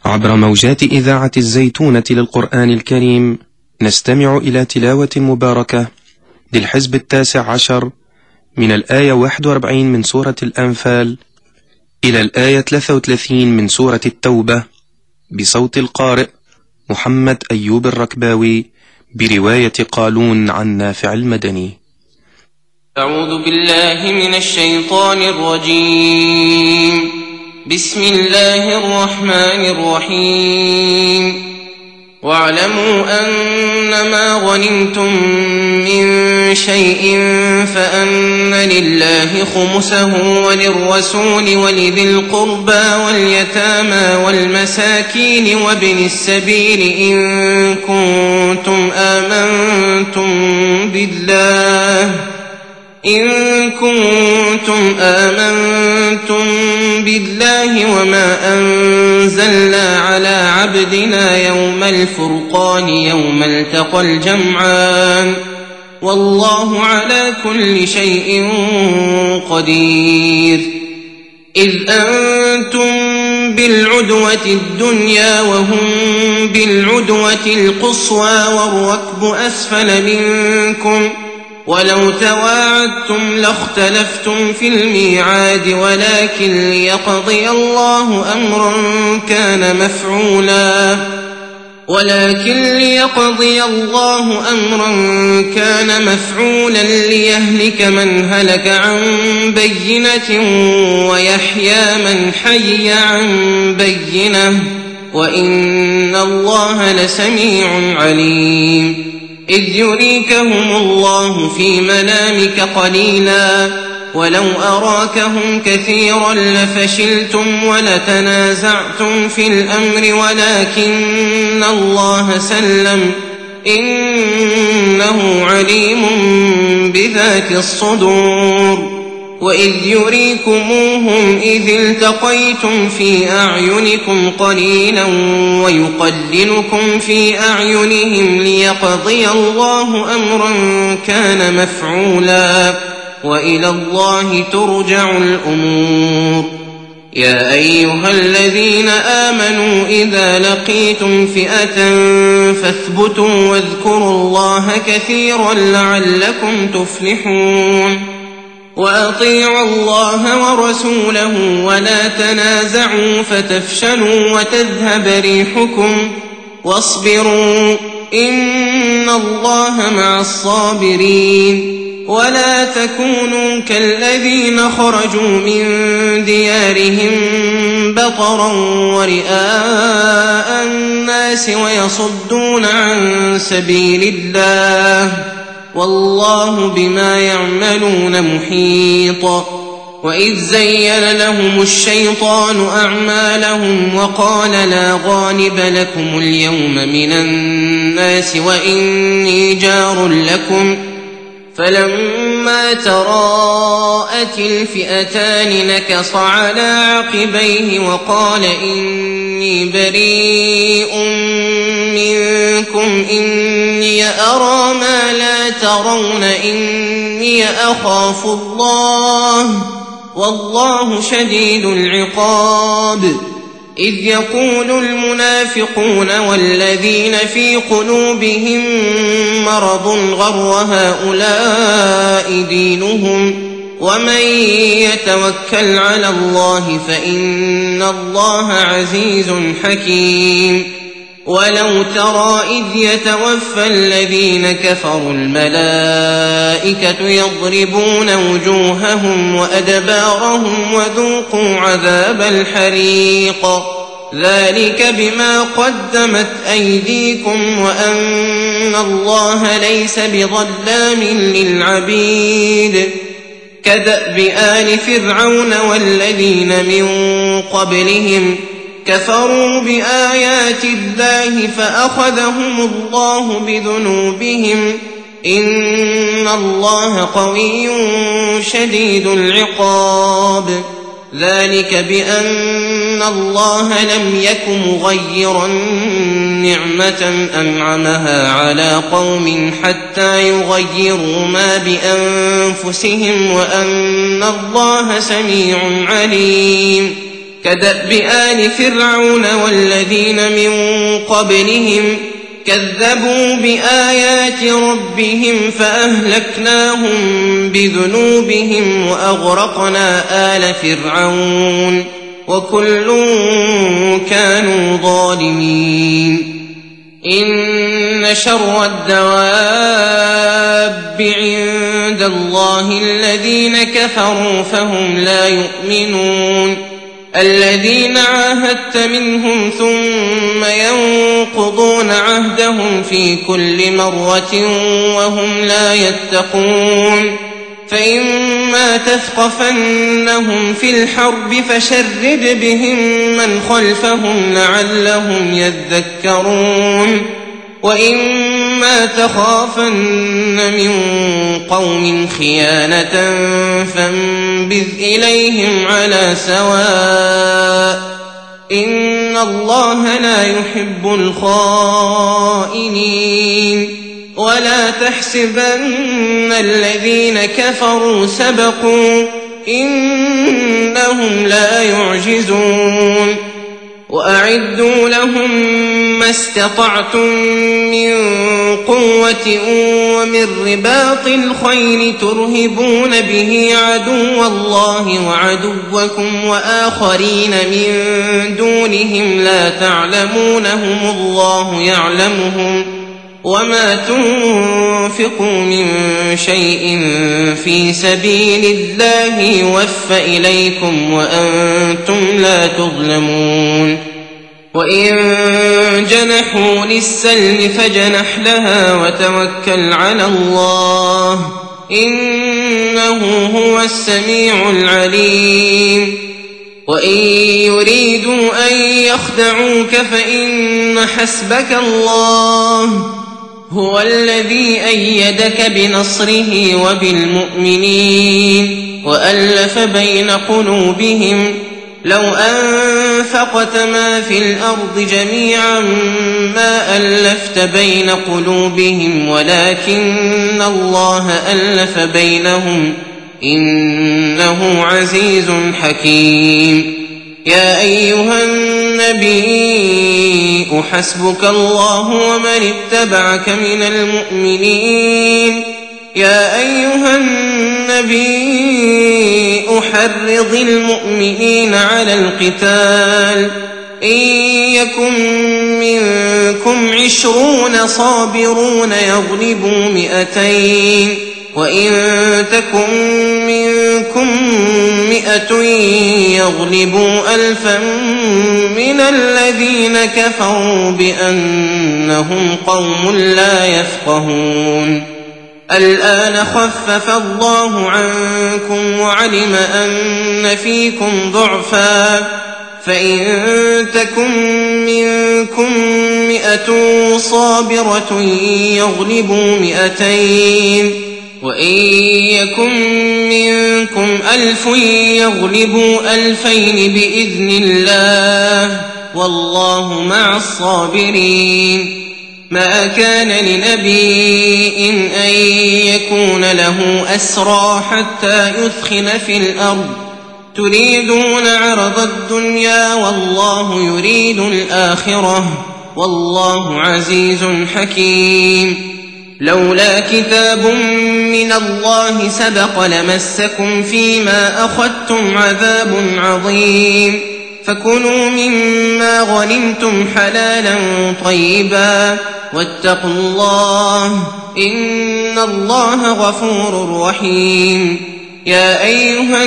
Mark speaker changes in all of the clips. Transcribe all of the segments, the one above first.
Speaker 1: عبر موجات إذاعة الزيتونة للقرآن الكريم نستمع إلى تلاوة مباركة للحزب 19 من الآية 41 من سورة الأنفال إلى الآية 33 من سورة التوبة بصوت القارئ محمد أيوب الركباوي برواية قالون عن نافع المدني.
Speaker 2: أعوذ بالله من الشيطان الرجيم. بسم الله الرحمن الرحيم. واعلموا أنما غنمتم من شيء فأن لله خمسه وللرسول ولذي القربى واليتامى والمساكين وابن السبيل إن كنتم آمنتم بالله وما أنزلنا على عبدنا يوم الفرقان يوم التقى الجمعان والله على كل شيء قدير. إذ أنتم بالعدوة الدنيا وهم بالعدوة القصوى والركب أسفل منكم ولو تواعدتم لاختلفتم في الميعاد ولكن ليقضي الله أمرا كان مفعولا ليهلك من هلك عن بينة ويحيى من حي عن بينة وإن الله لسميع عليم. إذ يريكهم الله في منامك قليلا ولو أراكهم كثيرا لفشلتم ولتنازعتم في الأمر ولكن الله سلم إنه عليم بذات الصدور. وإذ يريكموهم إذ التقيتم في أعينكم قليلا ويقللكم في أعينهم ليقضي الله أمرا كان مفعولا وإلى الله ترجع الأمور. يا أيها الذين آمنوا إذا لقيتم فئة فاثبتوا واذكروا الله كثيرا لعلكم تفلحون. وأطيعوا الله ورسوله ولا تنازعوا فتفشلوا وتذهب ريحكم واصبروا إن الله مع الصابرين. ولا تكونوا كالذين خرجوا من ديارهم بطرا ورئاء الناس ويصدون عن سبيل الله والله بما يعملون محيط. وإذ زين لهم الشيطان أعمالهم وقال لا غالب لكم اليوم من الناس وإني جار لكم فلما تراءت الفئتان نكص على عقبيه وقال إني بريء منكم إني أرى ما لا ترون إني أخاف الله والله شديد العقاب. إذ يقول المنافقون والذين في قلوبهم مرض غر هؤلاء دينهم ومن يتوكل على الله فإن الله عزيز حكيم. ولو ترى إذ يتوفى الذين كفروا الملائكة يضربون وجوههم وأدبارهم وذوقوا عذاب الحريق ذلك بما قدمت أيديكم وأن الله ليس بظلام للعبيد. كدأب آل فرعون والذين من قبلهم كفروا بآيات الله فأخذهم الله بذنوبهم إن الله قوي شديد العقاب. ذلك بأن الله لم يك مغيرا نعمة أنعمها على قوم حتى يغيروا ما بأنفسهم وأن الله سميع عليم. كدأب آل فرعون والذين من قبلهم كذبوا بآيات ربهم فأهلكناهم بذنوبهم وأغرقنا آل فرعون وكل كانوا ظالمين إن شر الدواب عند الله الذين كفروا فهم لا يؤمنون الذين عاهدت منهم ثم ينقضون عهدهم في كل مرة وهم لا يتقون فإما تثقفنهم في الحرب فشرد بهم من خلفهم لعلهم يذكرون وإما تخافن من قوم خيانة فانبذ إليهم على سواء إن الله لا يحب الخائنين ولا تحسبن الذين كفروا سبقوا إنهم لا يعجزون وأعدوا لهم ما استطعتم من قوة ومن رباط الخيل ترهبون به عدو الله وعدوكم وآخرين من دونهم لا تعلمونهم الله يعلمهم وما تنفقوا من شيء في سبيل الله يوفى إليكم وأنتم لا تظلمون وإن جنحوا للسلم فاجنح لها وتوكل على الله إنه هو السميع العليم وإن يريدوا أن يخدعوك فإن حسبك الله هو الذي أيدك بنصره وبالمؤمنين وألف بين قلوبهم لو أنفقت ما في الأرض جميعا ما ألفت بين قلوبهم ولكن الله ألف بينهم إنه عزيز حكيم يا أيها النبي حسبك الله ومن اتبعك من المؤمنين يا أيها النبي حرض المؤمنين على القتال إن يكن منكم 20 صابرون يغلبوا 200 وإن تكن منكم 100 يغلبوا 1000 من الذين كفروا بأنهم قوم لا يفقهون الآن خفف الله عنكم وعلم أن فيكم ضعفا فإن تكن منكم 100 صابرة يغلبوا 200 وإن يكن منكم 1000 يغلبوا 2000 بإذن الله والله مع الصابرين ما كان لنبي أن يكون له أسرى حتى يثخن في الأرض تريدون عرض الدنيا والله يريد الآخرة والله عزيز حكيم لولا كتاب من الله سبق لمسكم فيما أخذتم عذاب عظيم فكلوا مما غنمتم حلالا طيبا واتقوا الله إن الله غفور رحيم يا أيها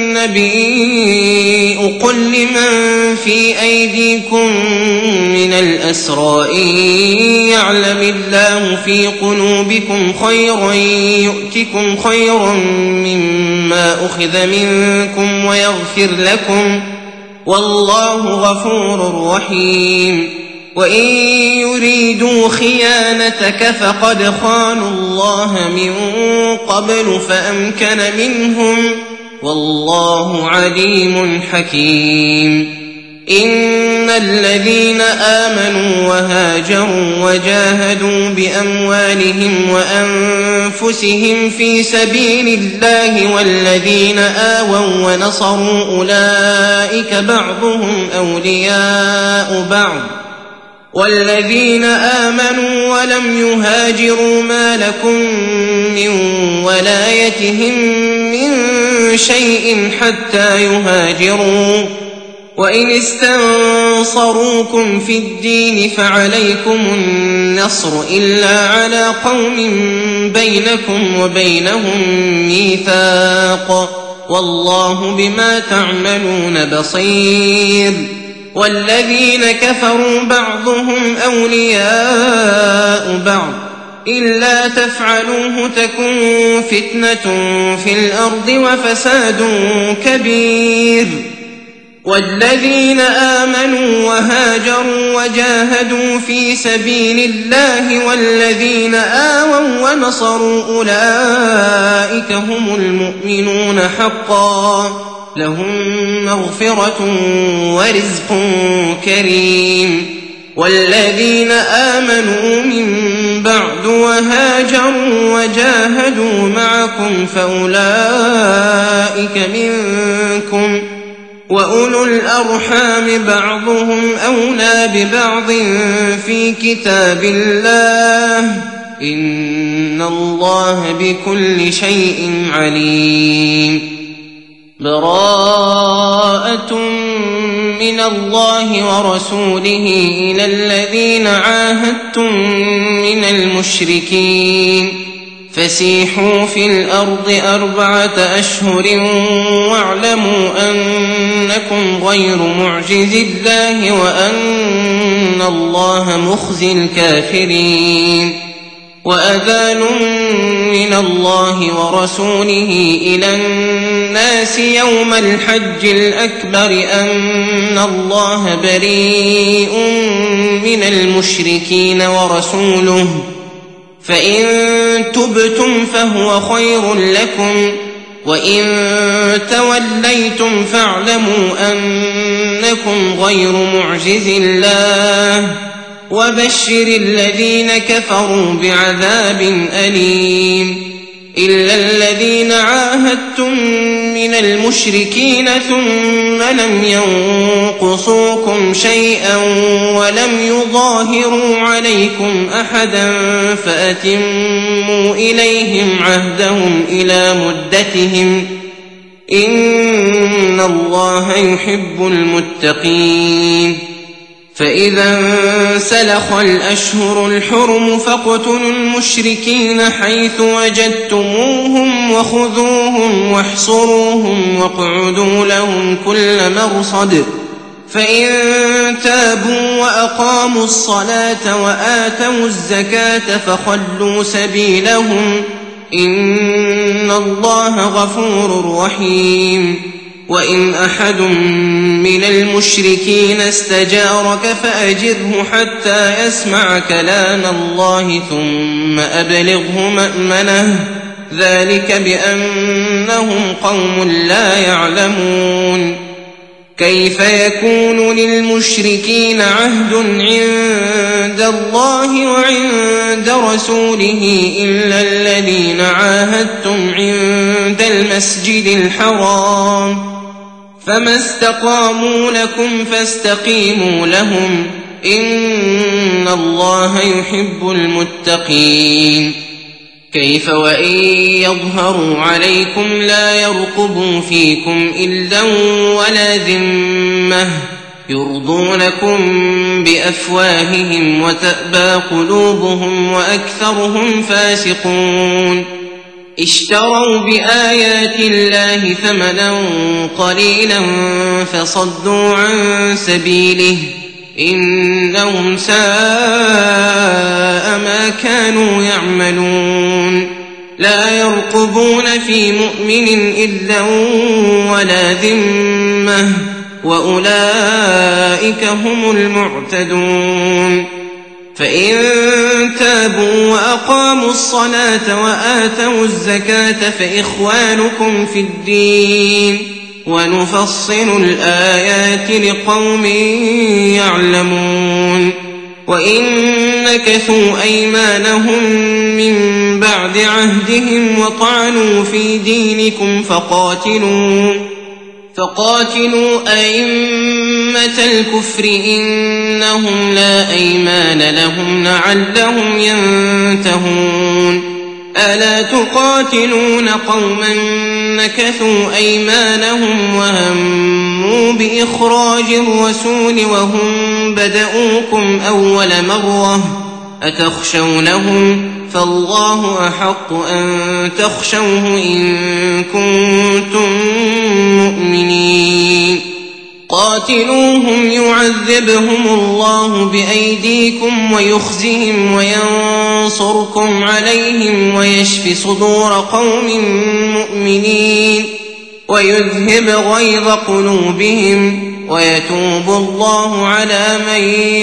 Speaker 2: النبي قل لمن في أيديكم من الأسرى إن يعلم الله في قلوبكم خيرا يؤتكم خيرا مما أخذ منكم ويغفر لكم والله غفور رحيم وإن يريدوا خيانتك فقد خانوا الله من قبل فأمكن منهم والله عليم حكيم إن الذين آمنوا وهاجروا وجاهدوا بأموالهم وأنفسهم في سبيل الله والذين آووا ونصروا أولئك بعضهم أولياء بعض والذين آمنوا ولم يهاجروا ما لكم من ولايتهم من شيء حتى يهاجروا وإن استنصروكم في الدين فعليكم النصر إلا على قوم بينكم وبينهم ميثاق والله بما تعملون بصير والذين كفروا بعضهم أولياء بعض إلا تفعلوه تكن فتنة في الأرض وفساد كبير والذين آمنوا وهاجروا وجاهدوا في سبيل الله والذين آووا ونصروا أولئك هم المؤمنون حقا لهم مغفرة ورزق كريم والذين آمنوا من بعد وهاجروا وجاهدوا معكم فأولئك منكم وأولو الأرحام بعضهم أولى ببعض في كتاب الله إن الله بكل شيء عليم براءة من الله ورسوله إلى الذين عاهدتم من المشركين فسيحوا في الأرض 4 أشهر واعلموا أنكم غير معجز الله وأن الله مخزي الكافرين وأذان من الله ورسوله إلى الناس يوم الحج الأكبر أن الله بريء من المشركين ورسوله فإن تبتم فهو خير لكم وإن توليتم فاعلموا أنكم غير معجز الله وبشر الذين كفروا بعذاب أليم إلا الذين عاهدتم من المشركين ثم لم ينقصوكم شيئا ولم يظاهروا عليكم أحدا فأتموا إليهم عهدهم إلى مدتهم إن الله يحب المتقين فإذا انسلخ الأشهر الحرم فاقتلوا المشركين حيث وجدتموهم وخذوهم واحصروهم واقعدوا لهم كل مرصد فإن تابوا وأقاموا الصلاة وآتوا الزكاة فخلوا سبيلهم إن الله غفور رحيم وإن أحد من المشركين استجارك فأجره حتى يسمع كلام الله ثم أبلغه مأمنه ذلك بأنهم قوم لا يعلمون كيف يكون للمشركين عهد عند الله وعند رسوله إلا الذين عاهدتم عند المسجد الحرام فما استقاموا لكم فاستقيموا لهم إن الله يحب المتقين كيف وإن يظهروا عليكم لا يرقبوا فيكم إلا ولا ذمة يرضونكم بأفواههم وتأبى قلوبهم وأكثرهم فاسقون اشتروا بآيات الله ثمنا قليلا فصدوا عن سبيله إنهم ساء ما كانوا يعملون لا يرقبون في مؤمن إلا ولا ذمة وأولئك هم المعتدون فإن تابوا وأقاموا الصلاة وآتوا الزكاة فإخوانكم في الدين ونفصل الآيات لقوم يعلمون وإن نكثوا أيمانهم من بعد عهدهم وطعنوا في دينكم فقاتلوا أئمة الكفر إنهم لا أيمان لهم لعلهم ينتهون ألا تقاتلون قوما نكثوا أيمانهم وهموا بإخراج الرسول وهم بدؤوكم أول مرة أتخشونهم فالله أحق أن تخشوه إن كنتم مؤمنين قاتلوهم يعذبهم الله بأيديكم ويخزهم وينصركم عليهم ويشف صدور قوم مؤمنين ويذهب غيظ قلوبهم ويتوب الله على من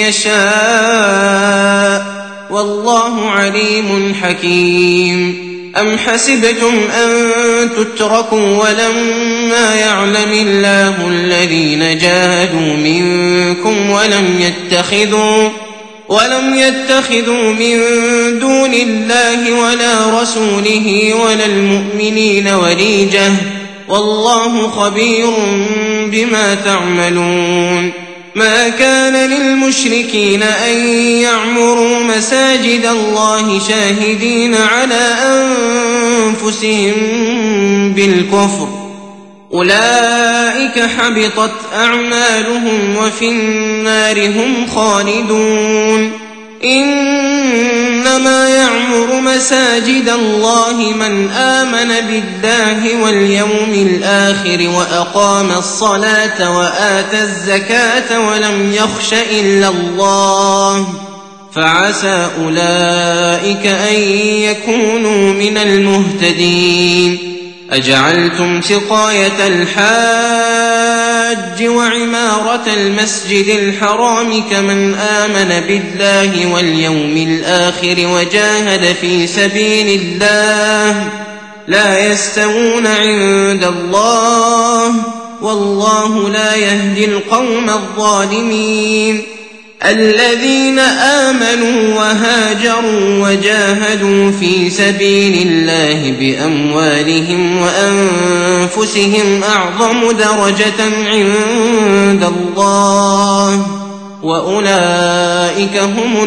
Speaker 2: يشاء والله عليم حكيم أم حسبتم أن تتركوا ولما يعلم الله الذين جاهدوا منكم ولم يتخذوا من دون الله ولا رسوله ولا المؤمنين وليجة والله خبير بما تعملون ما كان للمشركين أن يعمروا مساجد الله شاهدين على أنفسهم بالكفر أولئك حبطت أعمالهم وفي النار هم خالدون إنما يعمر مساجد الله من آمن بالله واليوم الآخر وأقام الصلاة وآتى الزكاة ولم يخش إلا الله فعسى أولئك أن يكونوا من المهتدين أجعلتم سقاية الحاج وعمارة المسجد الحرام كمن آمن بالله واليوم الآخر وجاهد في سبيل الله لا يستوون عند الله والله لا يهدي القوم الظالمين الذين آمنوا وهاجروا وجاهدوا في سبيل الله بأموالهم وأنفسهم أعظم درجة عند الله وأولئك هم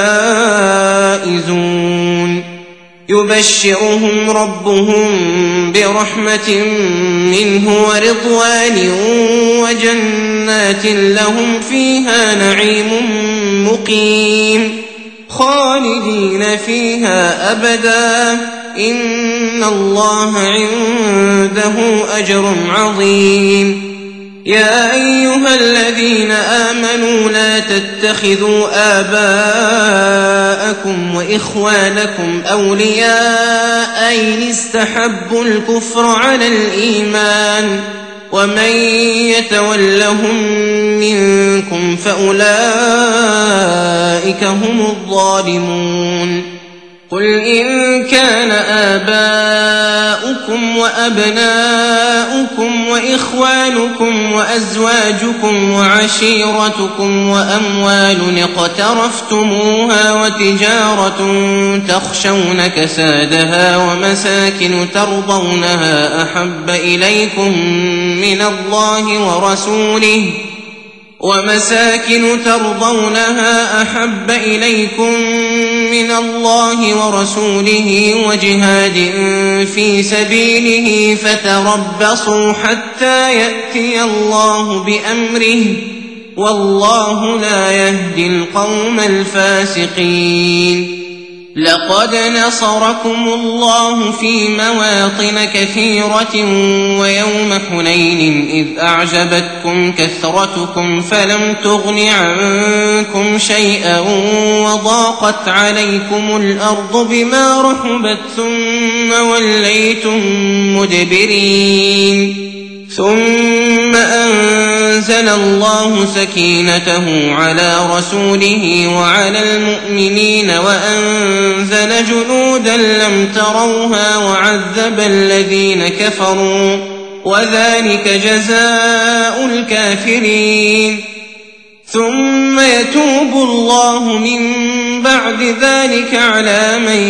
Speaker 2: الفائزون يبشرهم ربهم برحمة منه ورضوان وجنات لهم فيها نعيم مقيم خالدين فيها أبدا إن الله عنده أجر عظيم يا أيها الذين آمنوا لا تتخذوا آباءكم وإخوانكم أولياء إن استحبوا الكفر على الإيمان ومن يتولهم منكم فأولئك هم الظالمون قل إن كان آباؤكم وأبناؤكم وإخوانكم وأزواجكم وعشيرتكم وأموال اقترفتموها وتجارة تخشون كسادها ومساكن ترضونها أحب إليكم من الله ورسوله وجهاد في سبيله فتربصوا حتى يأتي الله بأمره والله لا يهدي القوم الفاسقين لقد نصركم الله في مواطن كثيرة ويوم حنين إذ أعجبتكم كثرتكم فلم تغن عنكم شيئا وضاقت عليكم الأرض بما رحبت ثم وليتم مدبرين ثم أنزل الله سكينته على رسوله وعلى المؤمنين وأنزل جنودا لم تروها وعذب الذين كفروا وذلك جزاء الكافرين ثم يتوب الله من بعد ذلك على من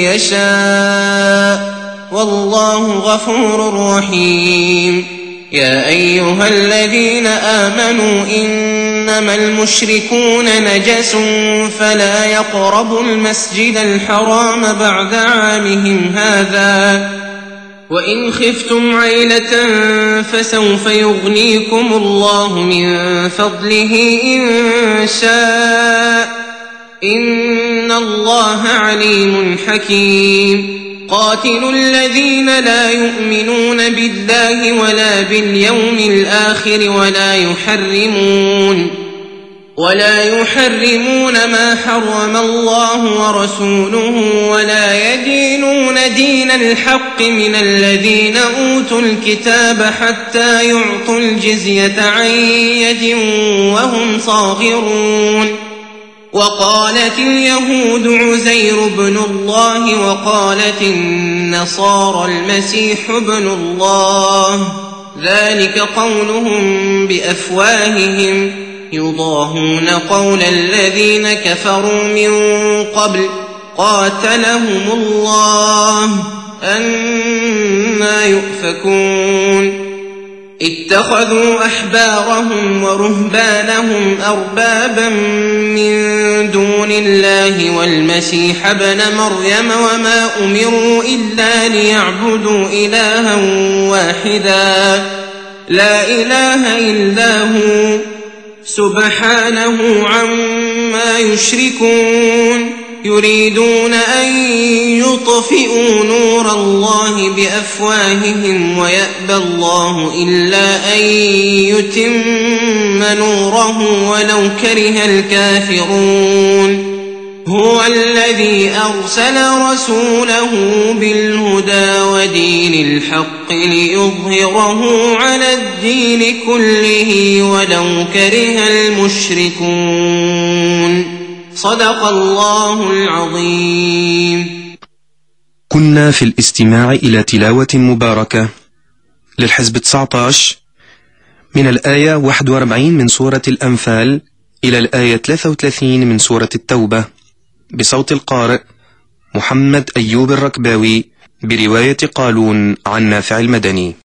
Speaker 2: يشاء والله غفور رحيم يا أيها الذين آمنوا إنما المشركون نجس فلا يقربوا المسجد الحرام بعد عامهم هذا وإن خفتم عيلة فسوف يغنيكم الله من فضله إن شاء إن الله عليم حكيم قاتلوا الذين لا يؤمنون بالله ولا باليوم الآخر ولا يحرمون ما حرم الله ورسوله ولا يدينون دين الحق من الذين أوتوا الكتاب حتى يعطوا الجزية عن يد وهم صاغرون وقالت اليهود عزير بن الله وقالت النصارى المسيح ابن الله ذلك قولهم بأفواههم يضاهون قول الذين كفروا من قبل قاتلهم الله أنى يؤفكون اتخذوا أحبارهم ورهبانهم أربابا من دون الله والمسيح ابن مريم وما أمروا إلا ليعبدوا إلها واحدا لا إله إلا هو سبحانه عما يشركون يريدون أن يطفئوا نور الله بأفواههم ويأبى الله إلا أن يتم نوره ولو كره الكافرون هو الذي أرسل رسوله بالهدى ودين الحق ليظهره على الدين كله ولو كره المشركون صدق الله العظيم.
Speaker 1: كنا في الاستماع إلى تلاوة مباركة للحزب 19 من الآية 41 من سورة الأنفال إلى الآية 33 من سورة التوبة بصوت القارئ محمد أيوب الركباوي برواية قالون عن نافع المدني.